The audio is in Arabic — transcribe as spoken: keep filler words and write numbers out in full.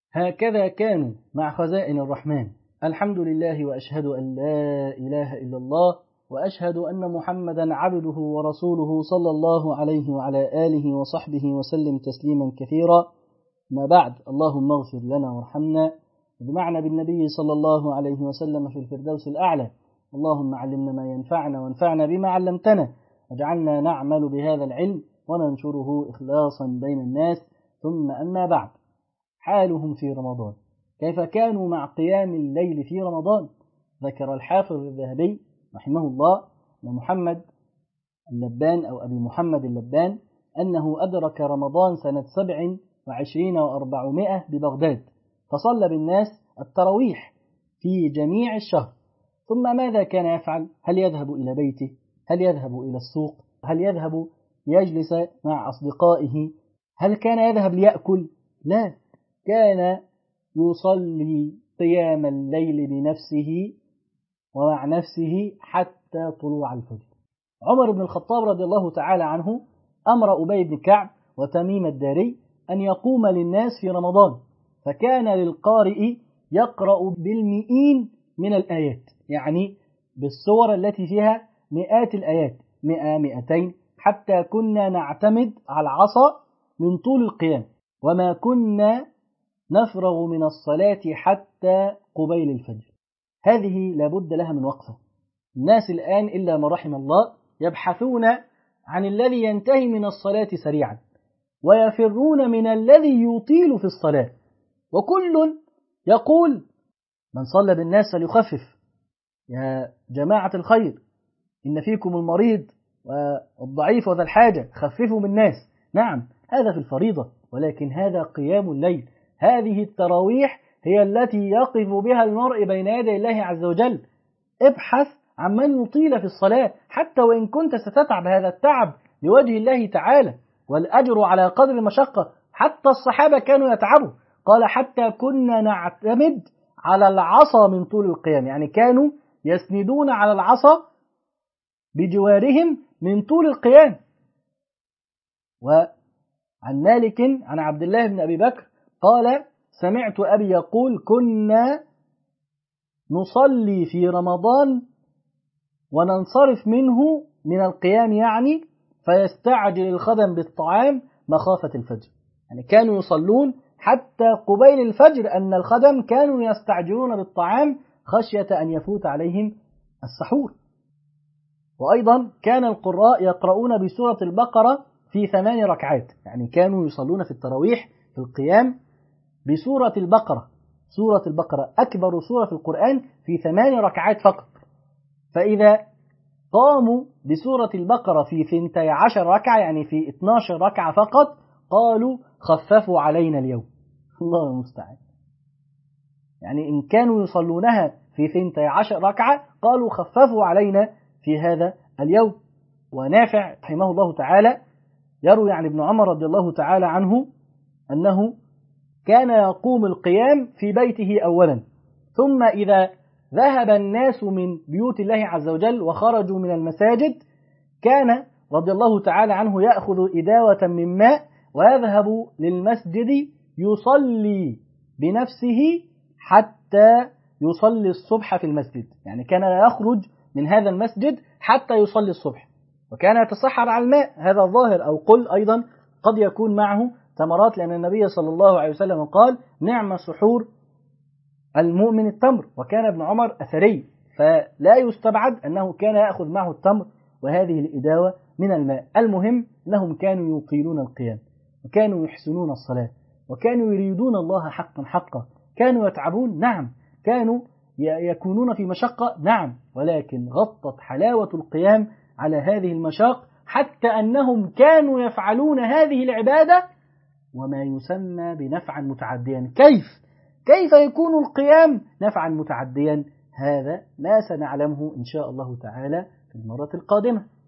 هكذا كانوا مع خزائن الرحمن. الحمد لله، وأشهد أن لا إله إلا الله، وأشهد أن محمدا عبده ورسوله صلى الله عليه وعلى آله وصحبه وسلم تسليما كثيرا. ما بعد، اللهم اغفر لنا وارحمنا، بمعنى بالنبي صلى الله عليه وسلم في الفردوس الأعلى. اللهم علمنا ما ينفعنا وانفعنا بما علمتنا، واجعلنا نعمل بهذا العلم وننشره إخلاصا بين الناس. ثم أما بعد، حالهم في رمضان، كيف كانوا مع قيام الليل في رمضان؟ ذكر الحافظ الذهبي رحمه الله أن محمد اللبان أو أبي محمد اللبان أنه أدرك رمضان سنة سبع وعشرين وأربعمائة ببغداد، فصلى بالناس التراويح في جميع الشهر. ثم ماذا كان يفعل؟ هل يذهب إلى بيته؟ هل يذهب إلى السوق؟ هل يذهب ليجلس مع أصدقائه؟ هل كان يذهب ليأكل؟ لا، كان يصلي قيام الليل بنفسه ومع نفسه حتى طلوع الفجر. عمر بن الخطاب رضي الله تعالى عنه أمر أبي بن كعب وتميم الداري أن يقوم للناس في رمضان، فكان للقارئ يقرأ بالمئين من الآيات، يعني بالسور التي فيها مئات الآيات، مئة مئتين، حتى كنا نعتمد على العصا من طول القيام، وما كنا نفرغ من الصلاة حتى قبيل الفجر. هذه لابد لها من وقفة. الناس الآن إلا ما رحم الله يبحثون عن الذي ينتهي من الصلاة سريعا، ويفرون من الذي يطيل في الصلاة، وكل يقول من صلى بالناس فليخفف. يا جماعة الخير، إن فيكم المريض والضعيف وذا الحاجة، خففوا من الناس. نعم، هذا في الفريضة، ولكن هذا قيام الليل. هذه التراويح هي التي يقف بها المرء بين يدي الله عز وجل. ابحث عن من يطيل في الصلاة، حتى وإن كنت ستتعب هذا التعب لوجه الله تعالى، والأجر على قدر المشقة. حتى الصحابة كانوا يتعبوا، قال حتى كنا نعتمد على العصا من طول القيام، يعني كانوا يسندون على العصا بجوارهم من طول القيام. وعن مالك عن عبد الله بن أبي بكر قال سمعت أبي يقول كنا نصلي في رمضان وننصرف منه من القيام، يعني فيستعجل الخدم بالطعام مخافة الفجر. يعني كانوا يصلون حتى قبيل الفجر، أن الخدم كانوا يستعجلون بالطعام خشية أن يفوت عليهم السحور. وأيضا كان القراء يقرؤون بسورة البقرة في ثمان ركعات، يعني كانوا يصلون في التراويح في القيام بسورة البقرة. سورة البقرة أكبر سورة في القرآن في ثمان ركعات فقط، فإذا قاموا بسورة البقرة في ثنتي عشر ركعة، يعني في اثنتي عشرة ركعة فقط، قالوا خففوا علينا اليوم. الله المستعان. يعني إن كانوا يصلونها في ثنتي عشر ركعة قالوا خففوا علينا في هذا اليوم. ونافع رحمه الله تعالى يروي عن ابن عمر رضي الله تعالى عنه أنه كان يقوم القيام في بيته أولا، ثم إذا ذهب الناس من بيوت الله عز وجل وخرجوا من المساجد كان رضي الله تعالى عنه يأخذ إداوة من ماء ويذهب للمسجد يصلي بنفسه حتى يصلي الصبح في المسجد. يعني كان يخرج من هذا المسجد حتى يصلي الصبح، وكان يتصحر على الماء، هذا ظاهر، أو قل أيضا قد يكون معه تمرات، لأن النبي صلى الله عليه وسلم قال نعم سحور المؤمن التمر، وكان ابن عمر أثري، فلا يستبعد أنه كان يأخذ معه التمر وهذه الإداوة من الماء. المهم أنهم كانوا يطيلون القيام، وكانوا يحسنون الصلاة، وكانوا يريدون الله حقا حقا. كانوا يتعبون، نعم، كانوا يكونون في مشقة، نعم، ولكن غطت حلاوة القيام على هذه المشاق، حتى أنهم كانوا يفعلون هذه العبادة وما يسمى بنفعا متعديا. كيف؟ كيف يكون القيام نفعا متعديا؟ هذا ما سنعلمه إن شاء الله تعالى في المرة القادمة.